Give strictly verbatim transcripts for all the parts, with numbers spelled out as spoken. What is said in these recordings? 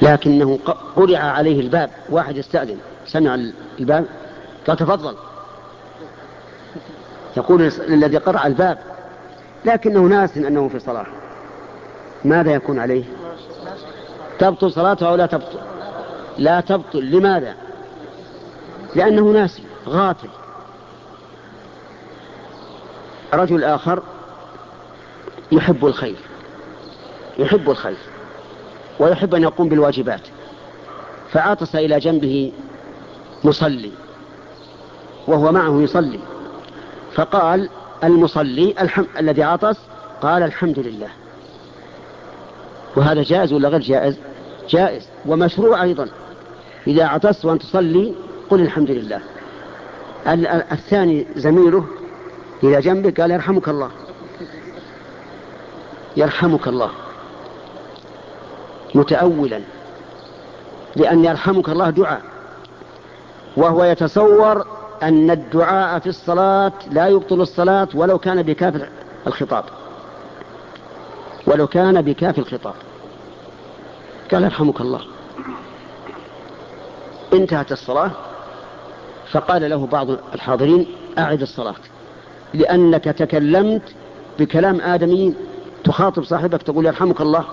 لكنه قرع عليه الباب، واحد يستأذن سمع الباب قال تفضل، يقول الذي قرع الباب لكنه ناس أنه في صلاة، ماذا يكون عليه؟ تبطل صلاته أو لا تبطل؟ لا تبطل. لماذا؟ لأنه ناس غافل. رجل آخر يحب الخير، يحب الخير ويحب أن يقوم بالواجبات، فعطس إلى جنبه مصلي وهو معه يصلي، فقال المصلي الحم... الذي عطس قال الحمد لله. وهذا جائز ولا غير جائز؟ جائز ومشروع أيضا. إذا عطست وأن تصلي قل الحمد لله. الثاني زميله إلى جنبه قال يرحمك الله، يرحمك الله، متأولا، لأن يرحمك الله دعاء، وهو يتصور أن الدعاء في الصلاة لا يبطل الصلاة ولو كان بكاف الخطاب، ولو كان بكاف الخطاب. قال يرحمك الله. انتهت الصلاة، فقال له بعض الحاضرين أعد الصلاة، لأنك تكلمت بكلام آدمي، تخاطب صاحبك تقول يرحمك الله.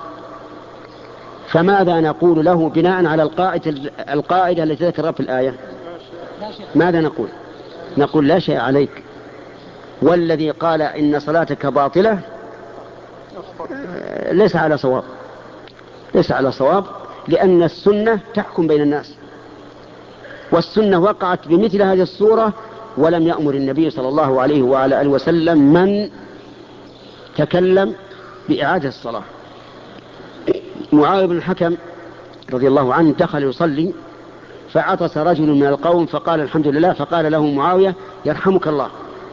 فماذا نقول له بناء على القاعدة, القاعدة التي ذكرها في الآية؟ ماذا نقول؟ نقول لا شيء عليك، والذي قال إن صلاتك باطلة ليس على صواب، ليس على صواب، لأن السنة تحكم بين الناس، والسنة وقعت بمثل هذه الصورة، ولم يأمر النبي صلى الله عليه وعلى آله وسلم من تكلم بإعادة الصلاة. معاوية بن الحكم رضي الله عنه دخل يصلي فعطس رجل من القوم فقال الحمد لله، فقال له معاوية يرحمك الله،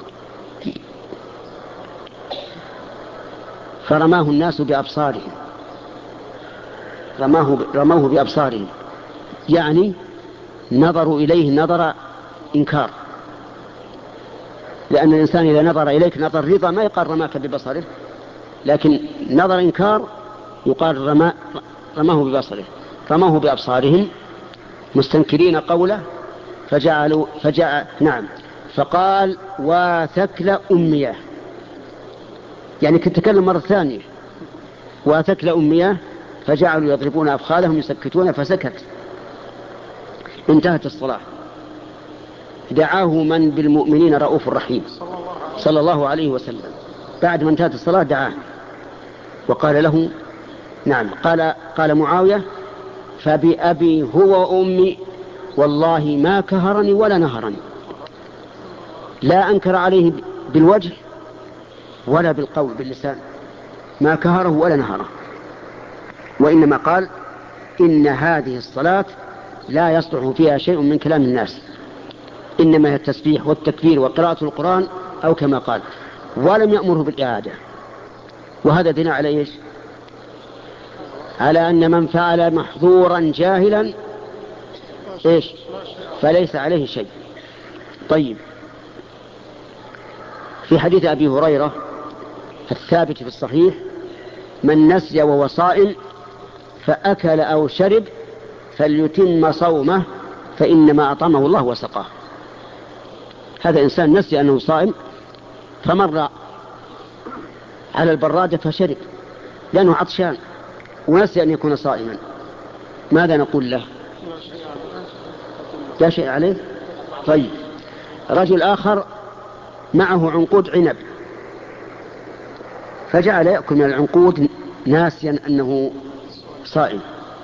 فرماه الناس بأبصارهم، رماه رموه بأبصارهم، يعني نظروا إليه نظر إنكار، لأن الإنسان إذا نظر إليك نظر رضا ما يقال رماك ببصره، لكن نظر إنكار يقال رما رماه ببصره. رموه بأبصارهم مستنكرين قوله، فجعلوا فجاء نعم فقال وثكل أمياه، يعني كنت تكلم مرة ثانية وثكل أمياه، فجعلوا يضربون أفخاذهم يسكتون فسكت. انتهت الصلاة. دعاه من بالمؤمنين رؤوف رحيم صلى الله عليه وسلم، بعد ما انتهت الصلاة دعاه وقال له نعم قال قال معاوية فبأبي هو وأمي والله ما كهرني ولا نهرني، لا أنكر عليه بالوجه ولا بالقول باللسان، ما كهره ولا نهره، وإنما قال إن هذه الصلاة لا يصلح فيها شيء من كلام الناس، إنما هي التسبيح والتكبير وقراءة القرآن أو كما قال، ولم يأمره بالإعادة. وهذا دليل على إيش؟ على أن من فعل محظورا جاهلا إيش؟ فليس عليه شيء. طيب، في حديث أبي هريرة الثابت في الصحيح من نسي وهو صائم فأكل أو شرب فليتم صومه فإنما أطعمه الله وسقاه. هذا إنسان نسي أنه صائم فمر على البرادة فشرب لأنه عطشان ونسي أن يكون صائما، ماذا نقول له؟ لا شيء عليه. طيب، رجل آخر معه عنقود عنب فجعل يأكل من العنقود ناسيا أنه صائم،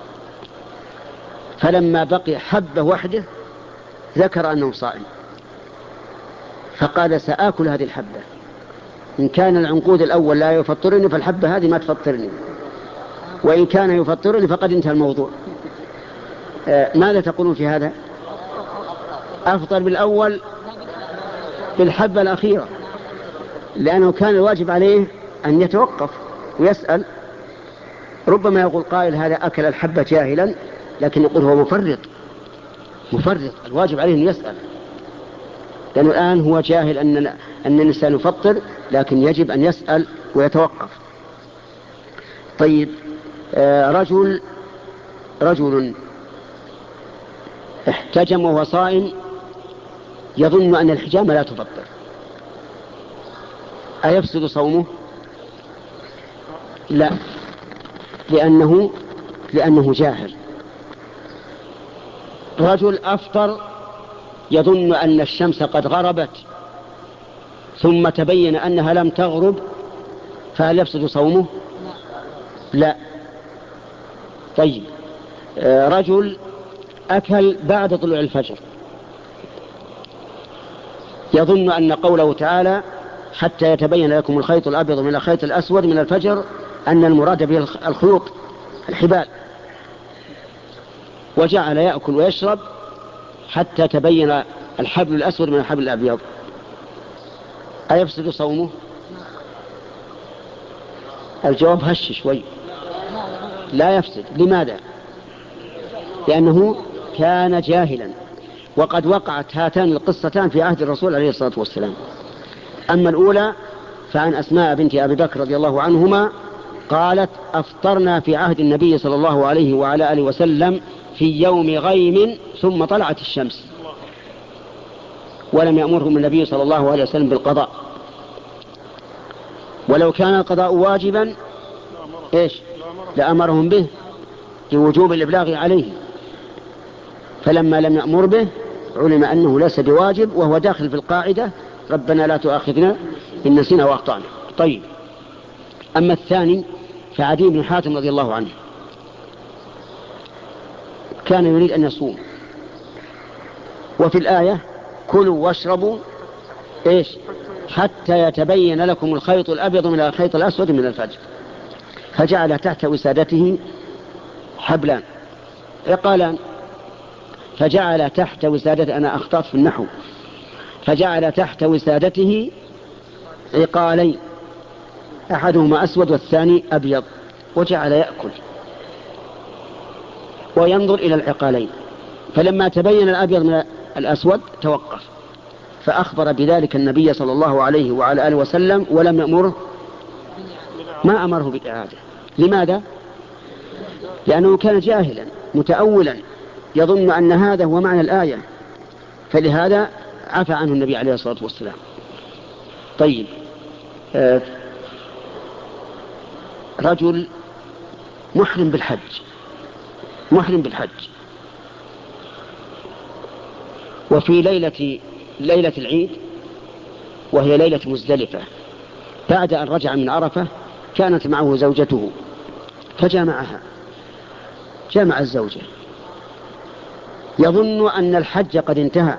فلما بقي حبة وحده ذكر أنه صائم فقال سآكل هذه الحبة، إن كان العنقود الأول لا يفطرني فالحبة هذه ما تفطرني، وإن كان يفطرني فقد انتهى الموضوع. آه ماذا تقولون في هذا؟ أفطر بالأول بالحبة الأخيرة، لأنه كان الواجب عليه أن يتوقف ويسأل. ربما يقول قائل هذا أكل الحبة جاهلا، لكن يقول هو مفرط مفرط الواجب عليه أن يسأل، لأنه الآن هو جاهل أن أن الإنسان يفطر، لكن يجب أن يسأل ويتوقف. طيب، آه رجل رجل احتجم وهو صائم يظن أن الحجامة لا تفطر، أيفسد صومه؟ لا، لأنه لأنه جاهل. رجل أفطر يظن أن الشمس قد غربت ثم تبين أنها لم تغرب، فهل يفسد صومه؟ لا. طيب، رجل أكل بعد طلوع الفجر يظن أن قوله تعالى حتى يتبين لكم الخيط الأبيض من الخيط الأسود من الفجر أن المراد به الخيوط الحبال، وجعل يأكل ويشرب حتى تبين الحبل الأسود من الحبل الأبيض، أيفسد صومه؟ الجواب هش شوي، لا يفسد. لماذا؟ لأنه كان جاهلا، وقد وقعت هاتان القصتان في عهد الرسول عليه الصلاة والسلام. أما الأولى فعن أسماء بنت أبي بكر رضي الله عنهما قالت أفطرنا في عهد النبي صلى الله عليه وعلى آله وسلم في يوم غيم ثم طلعت الشمس، ولم يأمرهم النبي صلى الله عليه وسلم بالقضاء، ولو كان القضاء واجبا إيش لأمرهم به لوجوب الإبلاغ عليه، فلما لم يأمر به علم أنه ليس بواجب، وهو داخل في القاعدة ربنا لا تؤاخذنا إن نسينا وأخطأنا. طيب، أما الثاني فعدي بن حاتم رضي الله عنه كان يريد أن يصوم، وفي الآية كلوا واشربوا إيش حتى يتبين لكم الخيط الأبيض من الخيط الأسود من الفجر، فجعل تحت وسادته حبلان عقالان، فجعل تحت وسادته، أنا أخطأت في النحو، فجعل تحت وسادته عقالين أحدهما أسود والثاني أبيض، وجعل يأكل وينظر إلى العقالين، فلما تبين الأبيض من الأسود توقف، فأخبر بذلك النبي صلى الله عليه وعلى آله وسلم ولم يأمره، ما أمره بالإعادة. لماذا؟ لأنه كان جاهلا متأولا يظن أن هذا هو معنى الآية، فلهذا عفى عنه النبي عليه الصلاة والسلام. طيب، آه رجل محرم بالحج محرم بالحج وفي ليلة ليلة العيد وهي ليلة مزدلفة، بعد أن رجع من عرفة كانت معه زوجته فجامعها، جامع الزوجة يظن أن الحج قد انتهى،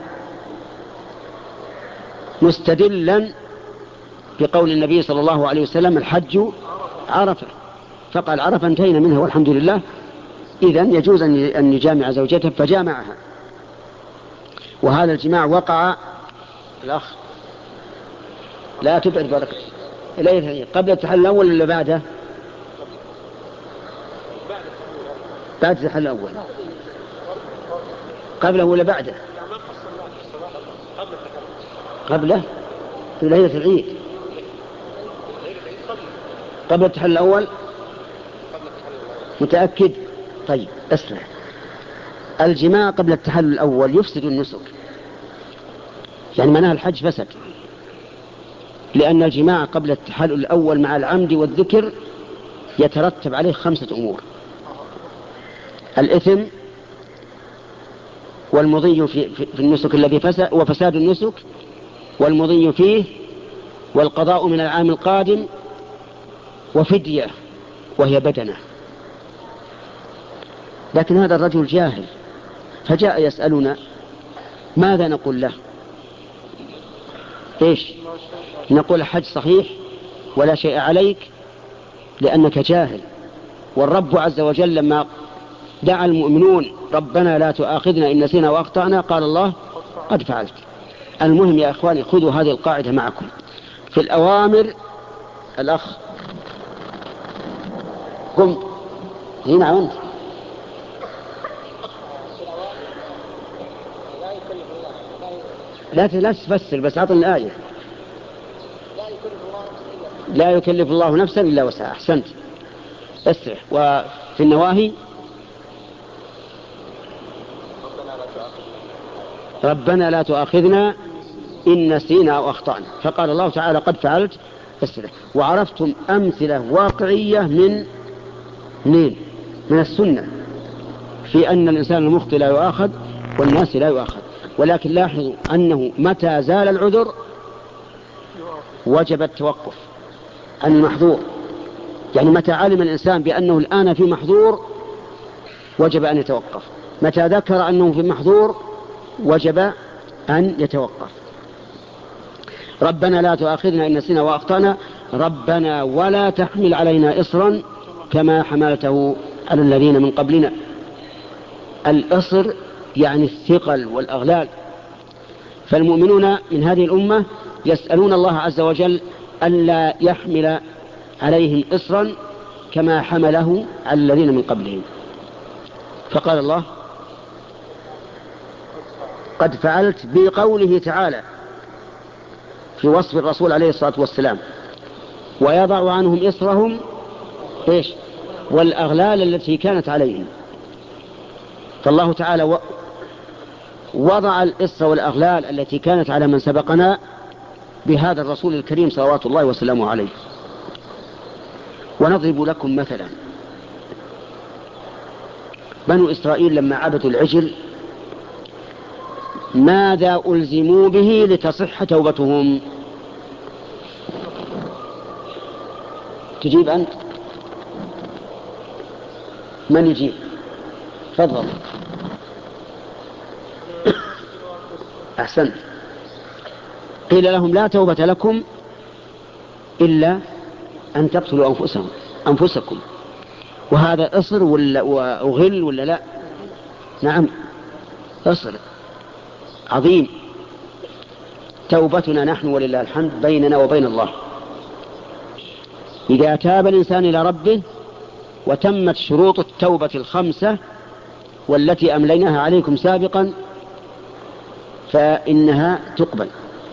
مستدلا بقول النبي صلى الله عليه وسلم الحج عرفة، فقال عرفة انتهينا منها والحمد لله، إذن يجوز أن يجامع زوجته، فجامعها. وهذا الجماع وقع الأخ لا تبعد بركة إليه قبل التحلل الأول ولا بعده؟ بعد التحلل الأول، قبله ولا بعده؟ قبله في ليلة العيد، قبل التحلل الأول، متأكد؟ طيب اسمع، الجماع قبل التحلل الأول يفسد النسك، يعني معناها الحج فسد، لأن الجماع قبل التحلل الأول مع العمد والذكر يترتب عليه خمسة أمور: الإثم والمضي في, في النسك الذي فسد وفساد النسك والمضي فيه والقضاء من العام القادم وفدية وهي بدنة. لكن هذا الرجل جاهل فجاء يسألنا ماذا نقول له؟ إيش نقول؟ الحج صحيح ولا شيء عليك لأنك جاهل، والرب عز وجل لما دعا المؤمنون ربنا لا تؤاخذنا إن نسينا وأخطأنا قال الله قد فعلت. المهم يا إخواني خذوا هذه القاعدة معكم في الأوامر. الأخ قم هنا وانت. لا لا تفسر بس أعطني الآية. لا يكلف الله نفسا إلا وسعها. أحسنت، اسرح. وفي النواهي ربنا لا تؤاخذنا إن نسينا أو أخطأنا. فقال الله تعالى قد فعلت فاسترح. وعرفتم أمثلة واقعية من من من السنة في أن الإنسان المخطئ لا يؤاخذ والناس لا يؤاخذ. ولكن لاحظوا أنه متى زال العذر وجب التوقف عن المحظور. يعني متى علم الإنسان بأنه الآن في محظور وجب أن يتوقف، متى ذكر أنه في محظور وجب أن يتوقف. ربنا لا تؤاخذنا إن نسينا وأخطأنا، ربنا ولا تحمل علينا إصرا كما حملته على الذين من قبلنا. الإصر يعني الثقل والأغلال. فالمؤمنون من هذه الأمة يسألون الله عز وجل ألا يحمل عليهم إصرا كما حمله على الذين من قبلهم. فقال الله قد فعلت بقوله تعالى في وصف الرسول عليه الصلاة والسلام ويضع عنهم إصرهم إيش والأغلال التي كانت عليهم. فالله تعالى وضع الإصر والأغلال التي كانت على من سبقنا بهذا الرسول الكريم صلوات الله وسلامه عليه. ونضرب لكم مثلا بنو إسرائيل لما عبدوا العجل ماذا ألزموا به لتصح توبتهم؟ تجيب أنت؟ من يجيب؟ تفضل. أحسنت. قيل لهم لا توبة لكم إلا أن تقتلوا أنفسهم أنفسكم. وهذا إصر ولا وغل ولا لا؟ نعم إصر عظيم. توبتنا نحن ولله الحمد بيننا وبين الله. إذا تاب الإنسان إلى ربه وتمت شروط التوبة الخمسة والتي أمليناها عليكم سابقا فإنها تقبل.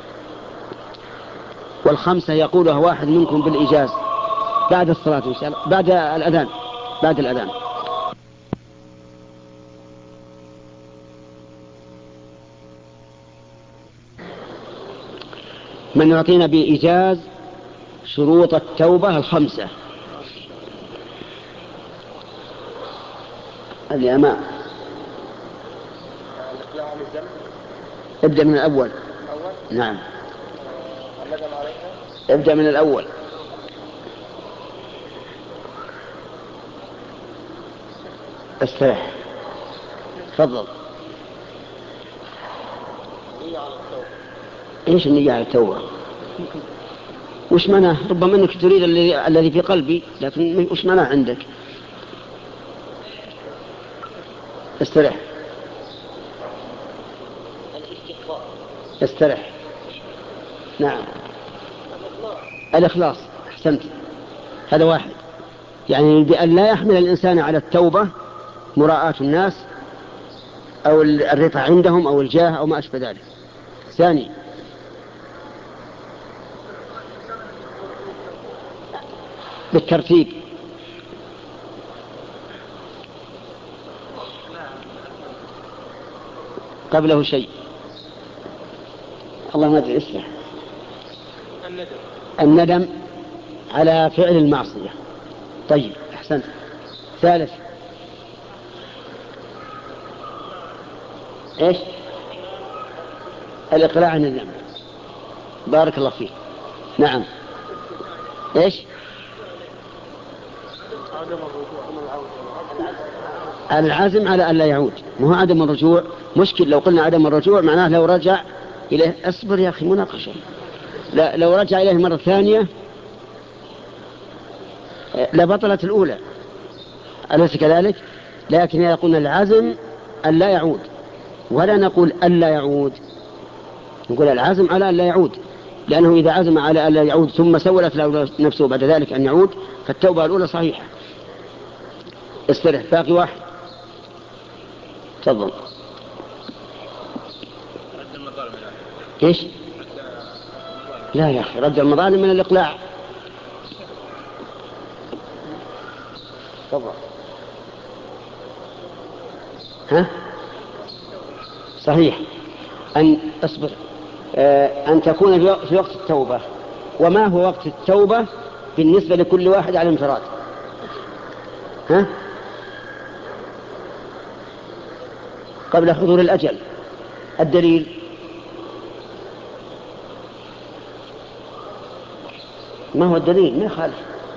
والخمسة يقولها واحد منكم بالإجاز بعد الصلاة إن شاء الله، بعد الأذان بعد الأذان. من يعطينا بإيجاز شروط التوبة الخمسة اللي أمام. ابدأ من الأول. نعم ابدأ من الأول. استريح. تفضل. ايش النية على التوبة؟ وش معناه؟ ربما انك تريد الذي الذي في قلبي، لكن وش معناه عندك؟ استريح. استريح. نعم الإخلاص. أحسنت. هذا واحد، يعني بأن لا يحمل الإنسان على التوبة مراءة الناس أو الرفع عندهم أو الجاه أو ما أشبه ذلك. ثاني بالترتيب. قبله شيء الله ما أدري اسمه. الندم. الندم على فعل المعصية. طيب أحسنت. ثالث إيش؟ الإقلاع عن الذنب. بارك الله فيك. نعم إيش؟ العزم على أن لا يعود. ما هو عدم الرجوع مشكل. لو قلنا عدم الرجوع معناه لو رجع إليه. أصبر يا أخي مناقشة. لا لو رجع إليه مرة ثانية لبطلت الأولى، أليس كذلك؟ لكن يقولنا العزم أن لا يعود، ولا نقول أن لا يعود، نقول العزم على أن لا يعود، لأنه إذا عزم على أن لا يعود ثم سولت له نفسه بعد ذلك أن يعود فالتوبة الأولى صحيحة. استرح. باقي واحد. تفضل. إيش؟ لا يا أخي رد المظالم من الإقلاع. تفضل. ها؟ صحيح. أن أصبر أن تكون في وقت التوبة. وما هو وقت التوبة بالنسبة لكل واحد على انفراد؟ ها؟ قبل حضور الأجل. الدليل ما هو الدليل؟ ما يخالف.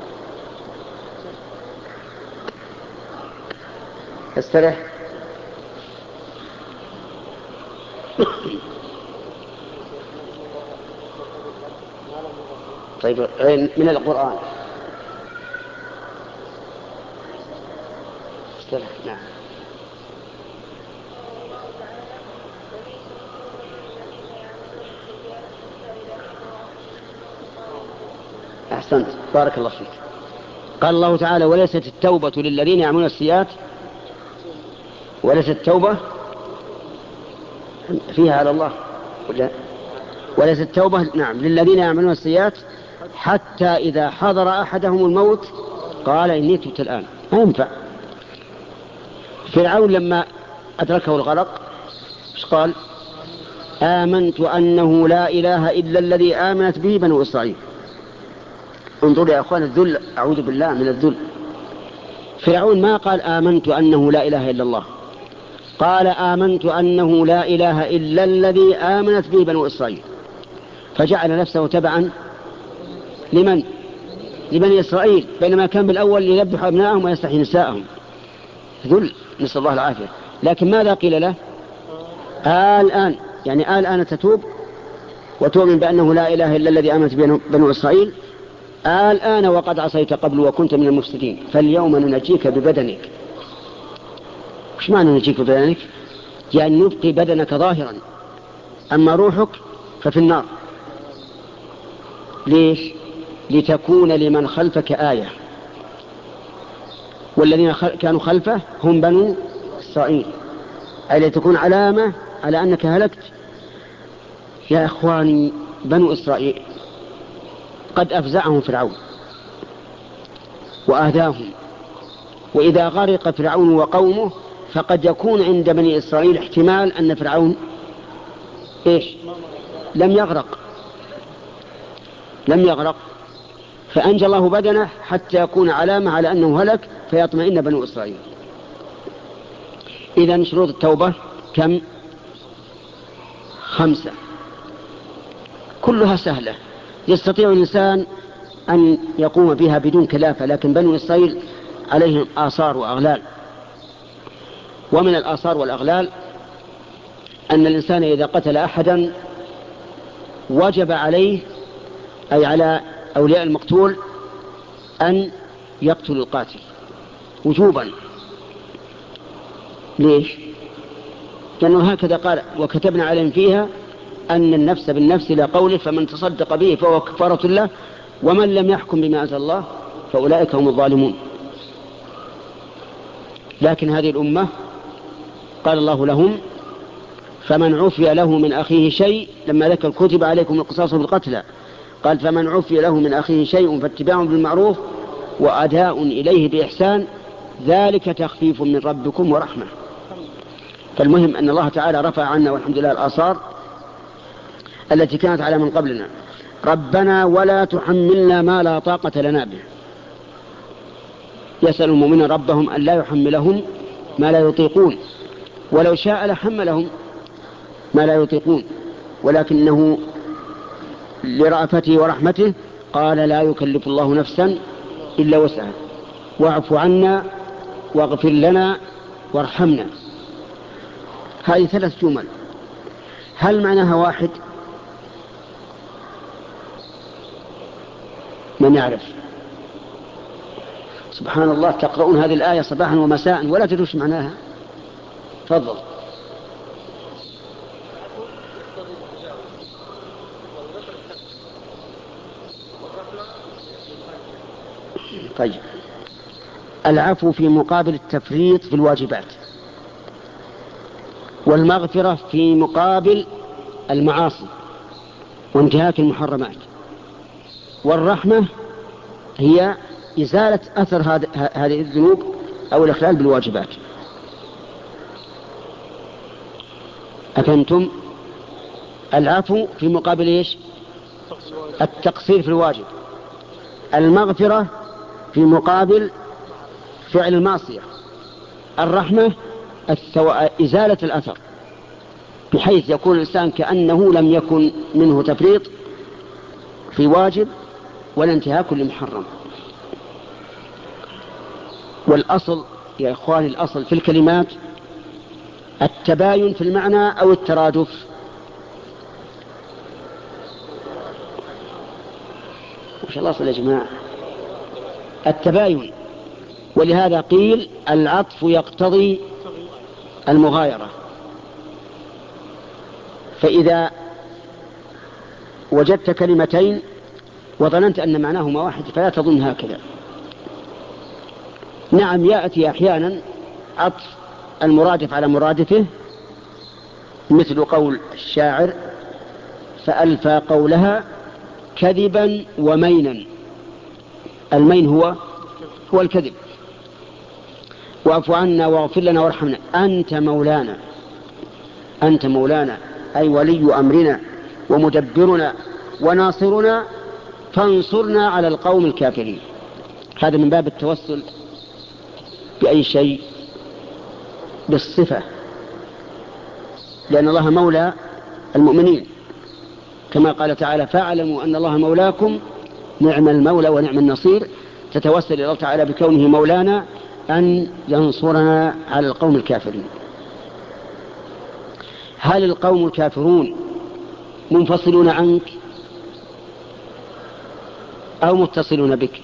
استرح. طيب من القرآن. استرح. نعم. أحسنت، بارك الله فيك. قال الله تعالى: وليست التوبة للذين يعملون السيئات، وليست التوبة فيها على الله، وليست التوبة نعم للذين يعملون السيئات حتى إذا حضر أحدهم الموت قال إني تبت الآن. ما ينفع. فرعون لما أدركه الغرق ايش قال؟ آمنت أنه لا إله إلا الذي آمنت به بنو إسرائيل. انظروا يا أخوان الذل، أعوذ بالله من الذل. فرعون ما قال آمنت أنه لا إله إلا الله، قال آمنت أنه لا إله إلا الذي آمنت به بنو إسرائيل، فجعل نفسه تبعا لمن؟ لبني إسرائيل، بينما كان بالأول يذبح أبناءهم ويستحيي نساءهم. ذل، نسأل الله العافية. لكن ماذا قيل له؟ الآن، يعني الآن تتوب وتؤمن بأنه لا إله إلا الذي آمنت به بنو إسرائيل، الآن وقد عصيت قبل وكنت من المفسدين، فاليوم ننجيك ببدنك. وش معنى ننجيك ببدنك؟ يعني نبقي بدنك ظاهرا، أما روحك ففي النار. ليش؟ لتكون لمن خلفك آية، والذين كانوا خلفه هم بنو إسرائيل، أي لتكون علامة على أنك هلكت. يا إخواني، بنو إسرائيل قد أفزعهم فرعون وآذاهم، وإذا غرق فرعون وقومه فقد يكون عند بني إسرائيل احتمال أن فرعون إيش؟ لم يغرق لم يغرق فأنجى الله بدنه حتى يكون علامة على أنه هلك فيطمئن بنو إسرائيل. إذن شروط التوبة كم؟ خمسة، كلها سهلة يستطيع الإنسان أن يقوم بها بدون كلافة، لكن بنو إسرائيل عليهم آثار وأغلال. ومن الآثار والأغلال أن الإنسان إذا قتل أحدا وجب عليه، أي على أولياء المقتول، أن يقتل القاتل وجوبا. ليش؟ لأنه هكذا قال: وكتبنا عليهم فيها أن النفس بالنفس إلى قوله فمن تصدق به فهو كفارة له ومن لم يحكم بما أنزل الله فأولئك هم الظالمون. لكن هذه الأمة قال الله لهم: فمن عفي له من أخيه شيء، لما ذكر كتب عليكم القصاص بالقتلى، قال: فمن عفي له من أخيه شيء فاتباع بالمعروف وأداء إليه بإحسان ذلك تخفيف من ربكم ورحمة. فالمهم أن الله تعالى رفع عنا والحمد لله الآثار التي كانت على من قبلنا. ربنا ولا تحملنا ما لا طاقة لنا به. يسأل المؤمنين ربهم أن لا يحملهم ما لا يطيقون، ولو شاء لحملهم ما لا يطيقون، ولكنه لرأفته ورحمته قال: لا يكلف الله نفسا إلا وسعها، واعف عنا واغفر لنا وارحمنا. هذه ثلاث جمل، هل معناها واحد؟ من يعرف؟ سبحان الله، تقرؤون هذه الآية صباحا ومساء ولا تدرون معناها. تفضل. طيب، العفو في مقابل التفريط في الواجبات، والمغفرة في مقابل المعاصي وانتهاك المحرمات، والرحمة هي إزالة أثر هذه الذنوب أو الإخلال بالواجبات. أفهمتم؟ العفو في مقابل إيش؟ التقصير في الواجب. المغفرة في مقابل فعل المعصية. الرحمة الثو... إزالة الأثر، بحيث يكون الإنسان كأنه لم يكن منه تفريط في واجب ولا انتهاك لمحرم. والأصل يا إخواني، الأصل في الكلمات التباين في المعنى أو الترادف. ما شاء الله صلى يا جماعة، التباين. ولهذا قيل العطف يقتضي المغايرة. فإذا وجدت كلمتين وظننت أن معناهما واحد فلا تظن هكذا. نعم، يأتي أحيانا عطف المرادف على مرادفه، مثل قول الشاعر: فألفى قولها كذبا ومينا. المين هو هو الكذب. واعف عنا واغفر لنا وارحمنا أنت مولانا. أنت مولانا أي ولي أمرنا ومدبرنا وناصرنا، فانصرنا على القوم الكافرين. هذا من باب التوسل بأي شيء؟ بالصفة، لأن الله مولى المؤمنين، كما قال تعالى: فاعلموا أن الله مولاكم نعم المولى ونعم النصير. تتوسل إلى الله تعالى بكونه مولانا أن ينصرنا على القوم الكافرين. هل القوم الكافرون منفصلون عنك أو متصلون بك؟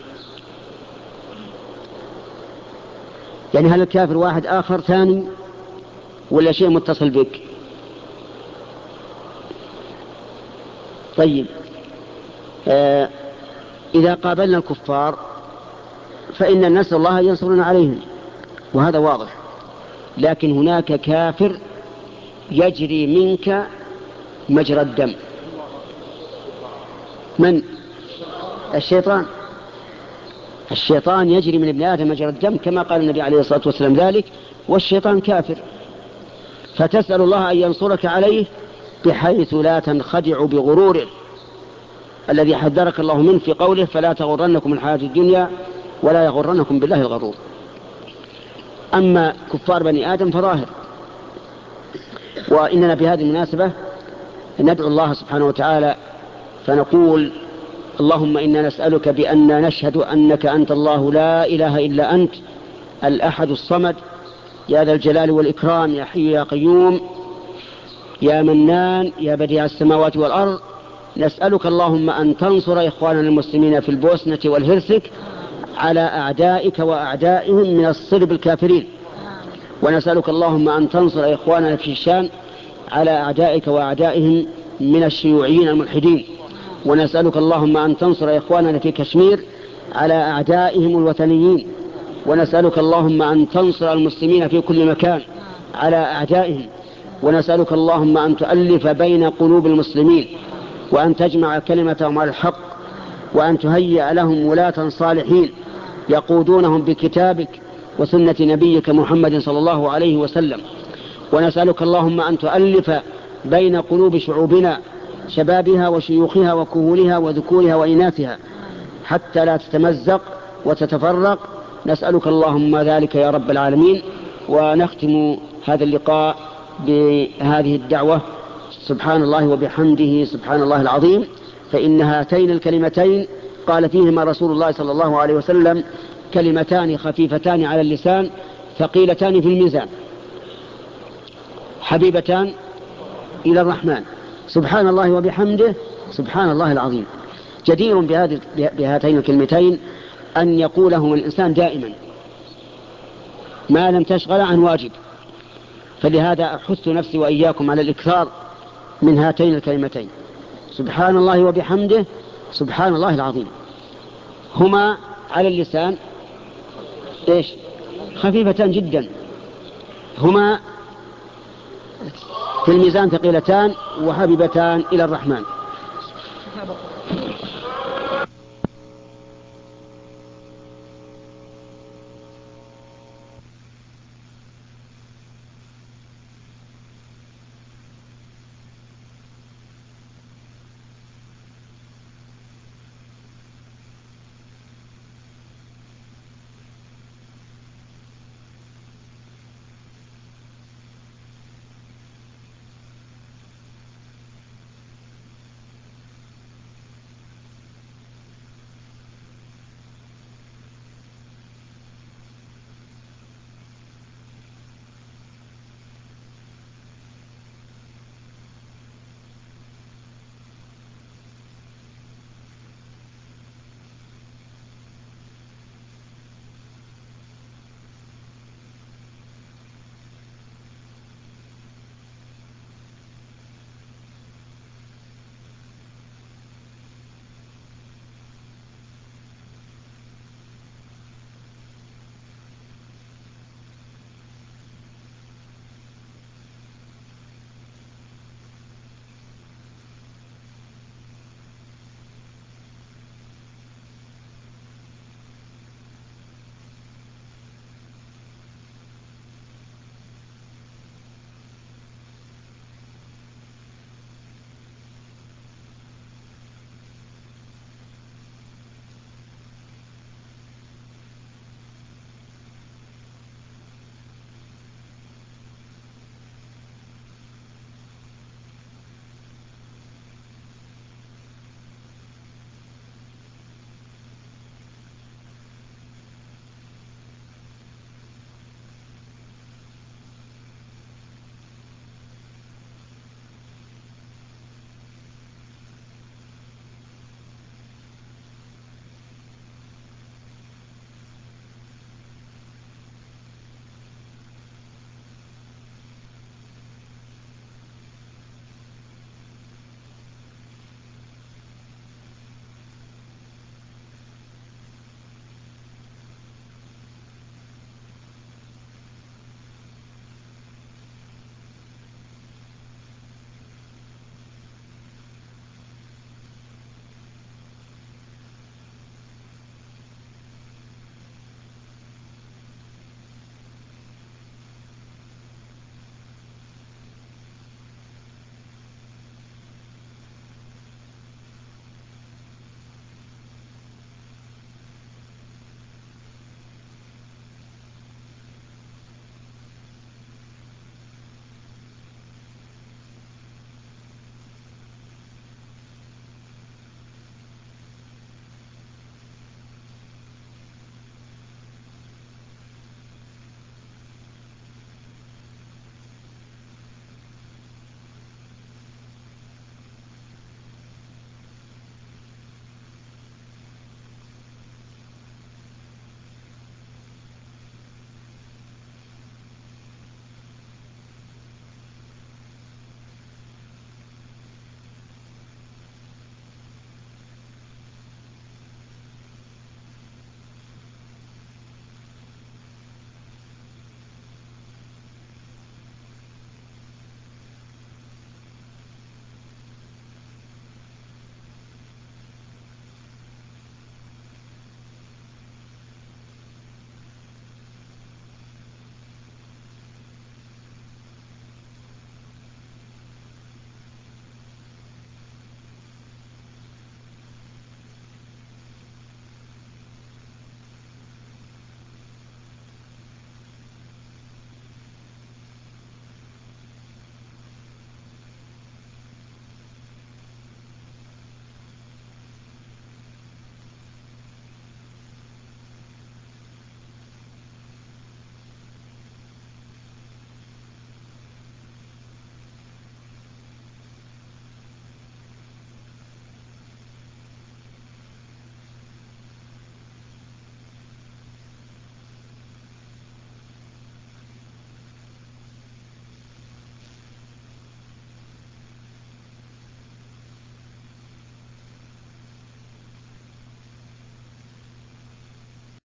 يعني هل الكافر واحد آخر ثاني ولا شيء متصل بك؟ طيب، آه إذا قابلنا الكفار فإن نسأل الله ينصرنا عليهم، وهذا واضح. لكن هناك كافر يجري منك مجرى الدم. من؟ الشيطان. الشيطان يجري من ابن آدم مجرى الدم، كما قال النبي عليه الصلاة والسلام ذلك، والشيطان كافر. فتسأل الله أن ينصرك عليه بحيث لا تنخدع بغروره الذي حذرك الله منه في قوله: فلا تغرنكم الحياة الدنيا ولا يغرنكم بالله الغرور. أما كفار بني آدم فظاهر. وإننا بهذه المناسبة ندعو الله سبحانه وتعالى فنقول: اللهم إنا نسألك بأن نشهد أنك أنت الله لا إله إلا أنت الأحد الصمد، يا ذا الجلال والإكرام، يا حي يا قيوم، يا منان، يا بديع السماوات والأرض. نسألك اللهم أن تنصر إخواننا المسلمين في البوسنة والهرسك على أعدائك وأعدائهم من الصلب الكافرين. ونسألك اللهم أن تنصر إخواننا في الشام على أعدائك وأعدائهم من الشيوعيين الملحدين. ونسألك اللهم أن تنصر إخواننا في كشمير على أعدائهم الوثنيين. ونسألك اللهم أن تنصر المسلمين في كل مكان على أعدائهم. ونسألك اللهم أن تؤلف بين قلوب المسلمين، وأن تجمع كلمتهم على الحق، وأن تهيئ لهم ولاة صالحين يقودونهم بكتابك وسنة نبيك محمد صلى الله عليه وسلم. ونسألك اللهم أن تؤلف بين قلوب شعوبنا، شبابها وشيوخها وكهولها وذكورها وإناثها، حتى لا تتمزق وتتفرق. نسألك اللهم ذلك يا رب العالمين. ونختم هذا اللقاء بهذه الدعوة: سبحان الله وبحمده سبحان الله العظيم. فإن هاتين الكلمتين قال فيهما رسول الله صلى الله عليه وسلم: كلمتان خفيفتان على اللسان ثقيلتان في الميزان حبيبتان إلى الرحمن، سبحان الله وبحمده سبحان الله العظيم. جدير بهذه بهاتين الكلمتين أن يقولهما الإنسان دائما ما لم تشغل عن واجب. فلهذا أحث نفسي وإياكم على الإكثار من هاتين الكلمتين: سبحان الله وبحمده سبحان الله العظيم. هما على اللسان إيش؟ خفيفتان جدا. هما في الميزان ثقيلتان وحبيبتان إلى الرحمن.